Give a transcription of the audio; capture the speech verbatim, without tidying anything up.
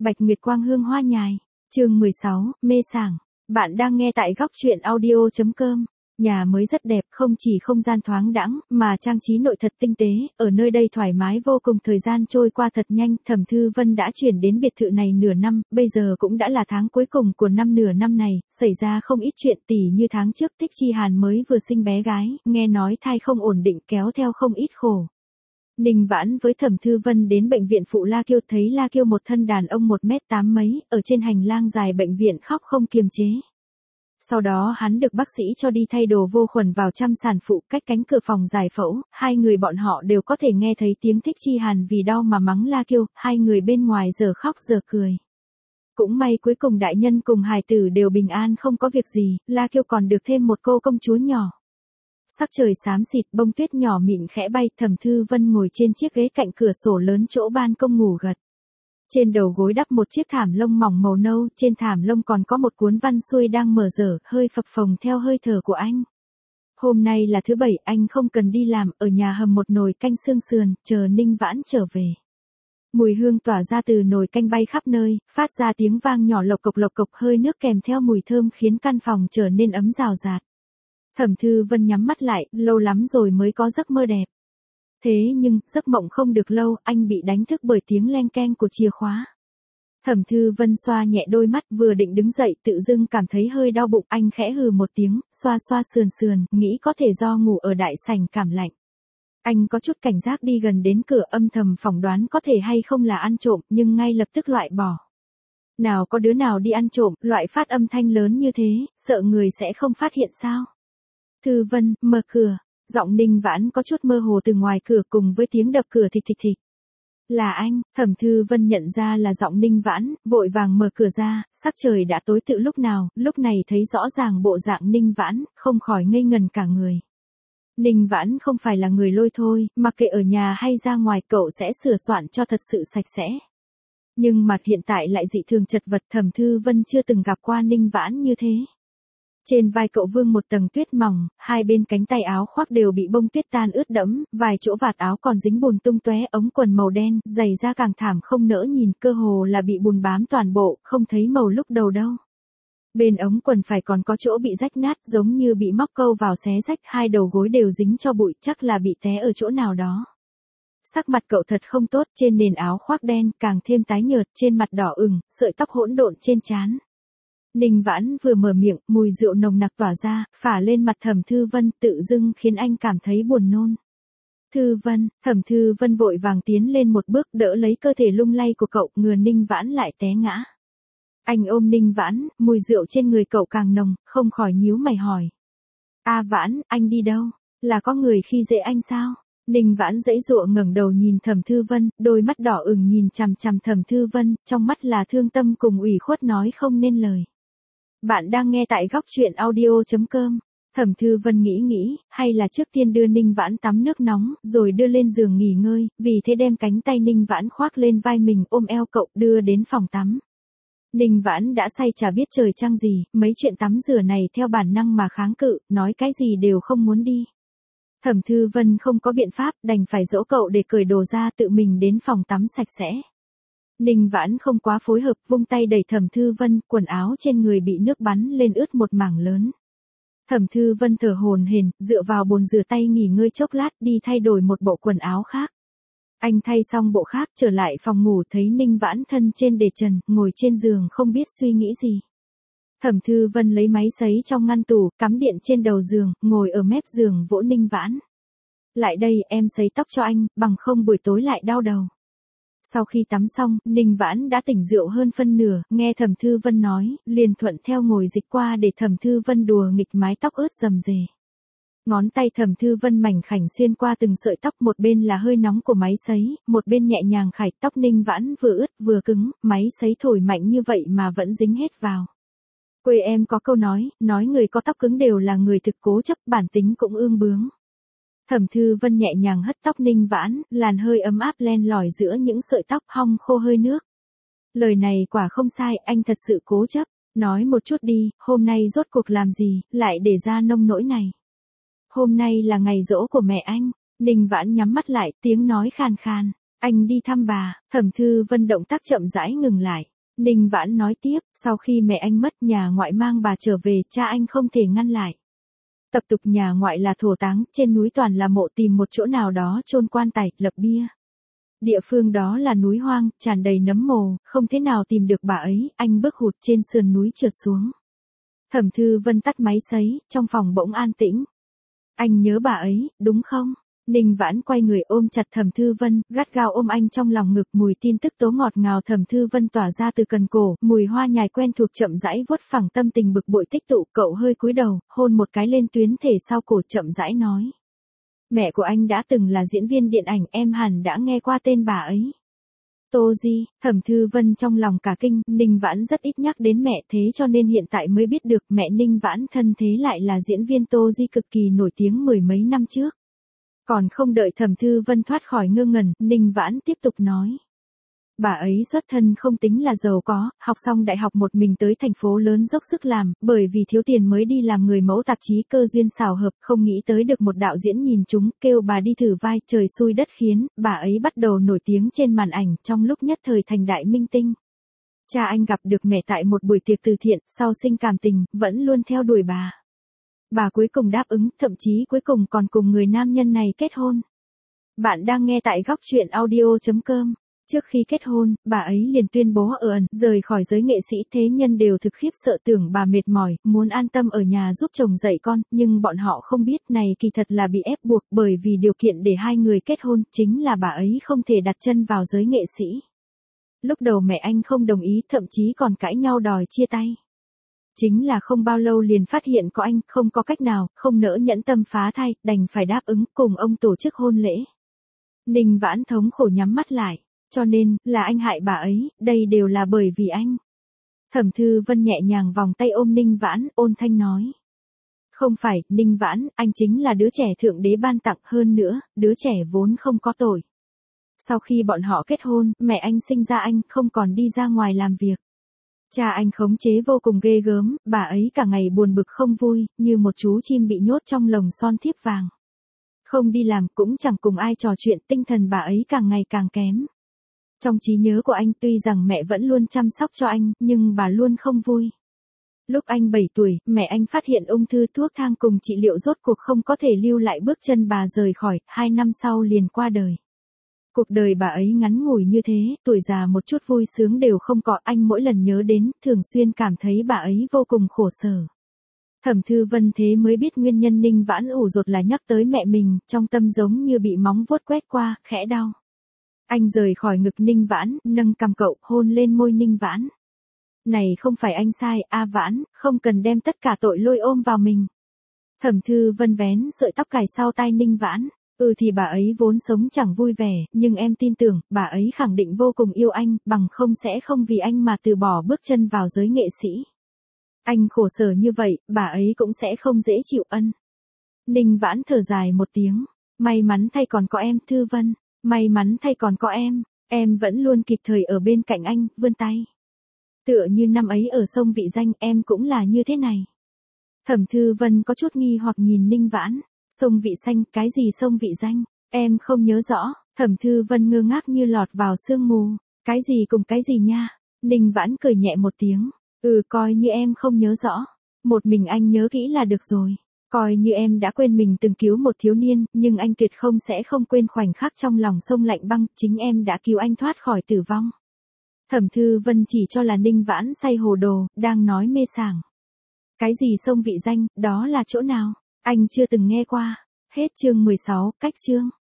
Bạch Nguyệt quang hương hoa nhài. Chương mười sáu, mê sảng. Bạn đang nghe tại góc truyện audio chấm com. Nhà mới rất đẹp, không chỉ không gian thoáng đãng, mà trang trí nội thật tinh tế, ở nơi đây thoải mái vô cùng. Thời gian trôi qua thật nhanh, Thẩm Thư Vân đã chuyển đến biệt thự này nửa năm, bây giờ cũng đã là tháng cuối cùng của năm. Nửa năm này, xảy ra không ít chuyện, tỉ như tháng trước Thích Chi Hàn mới vừa sinh bé gái, nghe nói thai không ổn định kéo theo không ít khổ. Ninh Vãn với Thẩm Thư Vân đến bệnh viện phụ La Kiêu, thấy La Kiêu một thân đàn ông một mét tám mấy, ở trên hành lang dài bệnh viện khóc không kiềm chế. Sau đó hắn được bác sĩ cho đi thay đồ vô khuẩn vào chăm sản phụ, cách cánh cửa phòng giải phẫu, hai người bọn họ đều có thể nghe thấy tiếng Thích Chi Hàn vì đau mà mắng La Kiêu, hai người bên ngoài giờ khóc giờ cười. Cũng may cuối cùng đại nhân cùng hài tử đều bình an không có việc gì, La Kiêu còn được thêm một cô công chúa nhỏ. Sắc trời xám xịt, bông tuyết nhỏ mịn khẽ bay, Thẩm Thư Vân ngồi trên chiếc ghế cạnh cửa sổ lớn chỗ ban công ngủ gật. Trên đầu gối đắp một chiếc thảm lông mỏng màu nâu, trên thảm lông còn có một cuốn văn xuôi đang mở dở, hơi phập phồng theo hơi thở của anh. Hôm nay là thứ bảy, anh không cần đi làm, ở nhà hầm một nồi canh xương sườn, chờ Ninh Vãn trở về. Mùi hương tỏa ra từ nồi canh bay khắp nơi, phát ra tiếng vang nhỏ lộc cộc lộc cộc, hơi nước kèm theo mùi thơm khiến căn phòng trở nên ấm rào rạt. Thẩm Thư Vân nhắm mắt lại, lâu lắm rồi mới có giấc mơ đẹp. Thế nhưng, giấc mộng không được lâu, anh bị đánh thức bởi tiếng leng keng của chìa khóa. Thẩm Thư Vân xoa nhẹ đôi mắt, vừa định đứng dậy, tự dưng cảm thấy hơi đau bụng, anh khẽ hừ một tiếng, xoa xoa sườn sườn, nghĩ có thể do ngủ ở đại sảnh cảm lạnh. Anh có chút cảnh giác đi gần đến cửa, âm thầm phỏng đoán có thể hay không là ăn trộm, nhưng ngay lập tức loại bỏ. Nào có đứa nào đi ăn trộm, loại phát âm thanh lớn như thế, sợ người sẽ không phát hiện sao? Thư Vân, mở cửa. Giọng Ninh Vãn có chút mơ hồ từ ngoài cửa cùng với tiếng đập cửa thịch thịch thịch. Là anh, Thẩm Thư Vân nhận ra là giọng Ninh Vãn, vội vàng mở cửa ra, sắc trời đã tối từ lúc nào, lúc này thấy rõ ràng bộ dạng Ninh Vãn, không khỏi ngây ngần cả người. Ninh Vãn không phải là người lôi thôi, mặc kệ ở nhà hay ra ngoài cậu sẽ sửa soạn cho thật sự sạch sẽ. Nhưng mặt hiện tại lại dị thường chật vật, Thẩm Thư Vân chưa từng gặp qua Ninh Vãn như thế. Trên vai cậu vương một tầng tuyết mỏng, hai bên cánh tay áo khoác đều bị bông tuyết tan ướt đẫm, vài chỗ vạt áo còn dính bùn tung tóe, ống quần màu đen, giày da càng thảm không nỡ nhìn, cơ hồ là bị bùn bám toàn bộ, không thấy màu lúc đầu đâu. Bên ống quần phải còn có chỗ bị rách nát, giống như bị móc câu vào xé rách, hai đầu gối đều dính cho bụi, chắc là bị té ở chỗ nào đó. Sắc mặt cậu thật không tốt, trên nền áo khoác đen, càng thêm tái nhợt, trên mặt đỏ ửng, sợi tóc hỗn độn trên trán. Ninh Vãn vừa mở miệng, mùi rượu nồng nặc tỏa ra, phả lên mặt Thẩm Thư Vân, tự dưng khiến anh cảm thấy buồn nôn. Thư Vân, Thẩm Thư Vân vội vàng tiến lên một bước, đỡ lấy cơ thể lung lay của cậu, ngừa Ninh Vãn lại té ngã. Anh ôm Ninh Vãn, mùi rượu trên người cậu càng nồng, không khỏi nhíu mày hỏi. A Vãn, anh đi đâu? Là có người khi dễ anh sao? Ninh Vãn giãy giụa ngẩng đầu nhìn Thẩm Thư Vân, đôi mắt đỏ ửng nhìn chằm chằm Thẩm Thư Vân, trong mắt là thương tâm cùng ủy khuất nói không nên lời. Bạn đang nghe tại góc truyện audio chấm com. Thẩm Thư Vân nghĩ nghĩ, hay là trước tiên đưa Ninh Vãn tắm nước nóng, rồi đưa lên giường nghỉ ngơi, vì thế đem cánh tay Ninh Vãn khoác lên vai mình, ôm eo cậu, đưa đến phòng tắm. Ninh Vãn đã say chả biết trời trăng gì, mấy chuyện tắm rửa này theo bản năng mà kháng cự, nói cái gì đều không muốn đi. Thẩm Thư Vân không có biện pháp, đành phải dỗ cậu để cởi đồ ra, tự mình đến phòng tắm sạch sẽ. Ninh Vãn không quá phối hợp, vung tay đẩy Thẩm Thư Vân, quần áo trên người bị nước bắn lên ướt một mảng lớn. Thẩm Thư Vân thở hổn hển, dựa vào bồn rửa tay nghỉ ngơi chốc lát, đi thay đổi một bộ quần áo khác. Anh thay xong bộ khác, trở lại phòng ngủ, thấy Ninh Vãn thân trên đề trần, ngồi trên giường không biết suy nghĩ gì. Thẩm Thư Vân lấy máy sấy trong ngăn tủ, cắm điện trên đầu giường, ngồi ở mép giường vỗ Ninh Vãn. Lại đây, em sấy tóc cho anh, bằng không buổi tối lại đau đầu. Sau khi tắm xong, Ninh Vãn đã tỉnh rượu hơn phân nửa, nghe Thẩm Thư Vân nói, liền thuận theo ngồi dịch qua để Thẩm Thư Vân đùa nghịch mái tóc ướt rầm rề. Ngón tay Thẩm Thư Vân mảnh khảnh xuyên qua từng sợi tóc, một bên là hơi nóng của máy sấy, một bên nhẹ nhàng khải, tóc Ninh Vãn vừa ướt vừa cứng, máy sấy thổi mạnh như vậy mà vẫn dính hết vào. Quê em có câu nói, nói người có tóc cứng đều là người thực cố chấp, bản tính cũng ương bướng. Thẩm Thư Vân nhẹ nhàng hất tóc Ninh Vãn, làn hơi ấm áp len lỏi giữa những sợi tóc hong khô hơi nước. Lời này quả không sai, anh thật sự cố chấp. Nói một chút đi, hôm nay rốt cuộc làm gì, lại để ra nông nỗi này. Hôm nay là ngày giỗ của mẹ anh. Ninh Vãn nhắm mắt lại, tiếng nói khàn khàn. Anh đi thăm bà. Thẩm Thư Vân động tác chậm rãi ngừng lại. Ninh Vãn nói tiếp, sau khi mẹ anh mất nhà ngoại mang bà trở về, cha anh không thể ngăn lại. Tập tục nhà ngoại là thổ táng, trên núi toàn là mộ, tìm một chỗ nào đó chôn quan tài, lập bia. Địa phương đó là núi hoang, tràn đầy nấm mồ, không thế nào tìm được bà ấy, anh bước hụt trên sườn núi trượt xuống. Thẩm Thư Vân tắt máy sấy, trong phòng bỗng an tĩnh. Anh nhớ bà ấy, đúng không? Ninh Vãn quay người ôm chặt Thẩm Thư Vân, gắt gao ôm anh trong lòng ngực, mùi tin tức tố ngọt ngào Thẩm Thư Vân tỏa ra từ cần cổ, mùi hoa nhài quen thuộc chậm rãi vuốt phẳng tâm tình bực bội tích tụ, cậu hơi cúi đầu, hôn một cái lên tuyến thể sau cổ chậm rãi nói. Mẹ của anh đã từng là diễn viên điện ảnh, em hẳn đã nghe qua tên bà ấy. Tô Di. Thẩm Thư Vân trong lòng cả kinh, Ninh Vãn rất ít nhắc đến mẹ, thế cho nên hiện tại mới biết được mẹ Ninh Vãn thân thế lại là diễn viên Tô Di cực kỳ nổi tiếng mười mấy năm trước. Còn không đợi Thẩm Thư Vân thoát khỏi ngơ ngẩn, Ninh Vãn tiếp tục nói. Bà ấy xuất thân không tính là giàu có, học xong đại học một mình tới thành phố lớn dốc sức làm, bởi vì thiếu tiền mới đi làm người mẫu tạp chí, cơ duyên xảo hợp, không nghĩ tới được một đạo diễn nhìn chúng, kêu bà đi thử vai, trời xui đất khiến, bà ấy bắt đầu nổi tiếng trên màn ảnh, trong lúc nhất thời thành đại minh tinh. Cha anh gặp được mẹ tại một buổi tiệc từ thiện, sau sinh cảm tình, vẫn luôn theo đuổi bà. Bà cuối cùng đáp ứng, thậm chí cuối cùng còn cùng người nam nhân này kết hôn. Bạn đang nghe tại góc truyện audio chấm com. Trước khi kết hôn, bà ấy liền tuyên bố ở ẩn, rời khỏi giới nghệ sĩ, thế nhân đều thực khiếp sợ tưởng bà mệt mỏi, muốn an tâm ở nhà giúp chồng dạy con, nhưng bọn họ không biết này kỳ thật là bị ép buộc, bởi vì điều kiện để hai người kết hôn, chính là bà ấy không thể đặt chân vào giới nghệ sĩ. Lúc đầu mẹ anh không đồng ý, thậm chí còn cãi nhau đòi chia tay. Chính là không bao lâu liền phát hiện có anh, không có cách nào, không nỡ nhẫn tâm phá thai, đành phải đáp ứng cùng ông tổ chức hôn lễ. Ninh Vãn thống khổ nhắm mắt lại. Cho nên, là anh hại bà ấy, đây đều là bởi vì anh. Thẩm Thư Vân nhẹ nhàng vòng tay ôm Ninh Vãn, ôn thanh nói. Không phải, Ninh Vãn, anh chính là đứa trẻ thượng đế ban tặng, hơn nữa, đứa trẻ vốn không có tội. Sau khi bọn họ kết hôn, mẹ anh sinh ra anh, không còn đi ra ngoài làm việc. Cha anh khống chế vô cùng ghê gớm, bà ấy cả ngày buồn bực không vui, như một chú chim bị nhốt trong lồng son thiếp vàng. Không đi làm, cũng chẳng cùng ai trò chuyện, tinh thần bà ấy càng ngày càng kém. Trong trí nhớ của anh tuy rằng mẹ vẫn luôn chăm sóc cho anh, nhưng bà luôn không vui. Lúc anh bảy tuổi, mẹ anh phát hiện ung thư, thuốc thang cùng trị liệu rốt cuộc không có thể lưu lại bước chân bà rời khỏi, hai năm sau liền qua đời. Cuộc đời bà ấy ngắn ngủi như thế, tuổi già một chút vui sướng đều không có, anh mỗi lần nhớ đến, thường xuyên cảm thấy bà ấy vô cùng khổ sở. Thẩm Thư Vân thế mới biết nguyên nhân Ninh Vãn ủ rột là nhắc tới mẹ mình, trong tâm giống như bị móng vuốt quét qua, khẽ đau. Anh rời khỏi ngực Ninh Vãn, nâng cằm cậu, hôn lên môi Ninh Vãn. Này không phải anh sai, A Vãn, không cần đem tất cả tội lôi ôm vào mình. Thẩm Thư Vân vén sợi tóc cài sau tai Ninh Vãn. Ừ thì bà ấy vốn sống chẳng vui vẻ, nhưng em tin tưởng, bà ấy khẳng định vô cùng yêu anh, bằng không sẽ không vì anh mà từ bỏ bước chân vào giới nghệ sĩ. Anh khổ sở như vậy, bà ấy cũng sẽ không dễ chịu ân. Ninh Vãn thở dài một tiếng. May mắn thay còn có em, Thư Vân. May mắn thay còn có em, em vẫn luôn kịp thời ở bên cạnh anh, vươn tay. Tựa như năm ấy ở sông Vị Danh, em cũng là như thế này. Thẩm Thư Vân có chút nghi hoặc nhìn Ninh Vãn. Sông Vị Danh, cái gì sông Vị Danh? Em không nhớ rõ. Thẩm Thư Vân ngơ ngác như lọt vào sương mù. Cái gì cùng cái gì nha? Ninh Vãn cười nhẹ một tiếng. Ừ, coi như em không nhớ rõ. Một mình anh nhớ kỹ là được rồi. Coi như em đã quên mình từng cứu một thiếu niên, nhưng anh tuyệt không sẽ không quên khoảnh khắc trong lòng sông lạnh băng, chính em đã cứu anh thoát khỏi tử vong. Thẩm Thư Vân chỉ cho là Ninh Vãn say hồ đồ, đang nói mê sảng. Cái gì sông Vị Danh, đó là chỗ nào? Anh chưa từng nghe qua. Hết chương mười sáu, cách chương.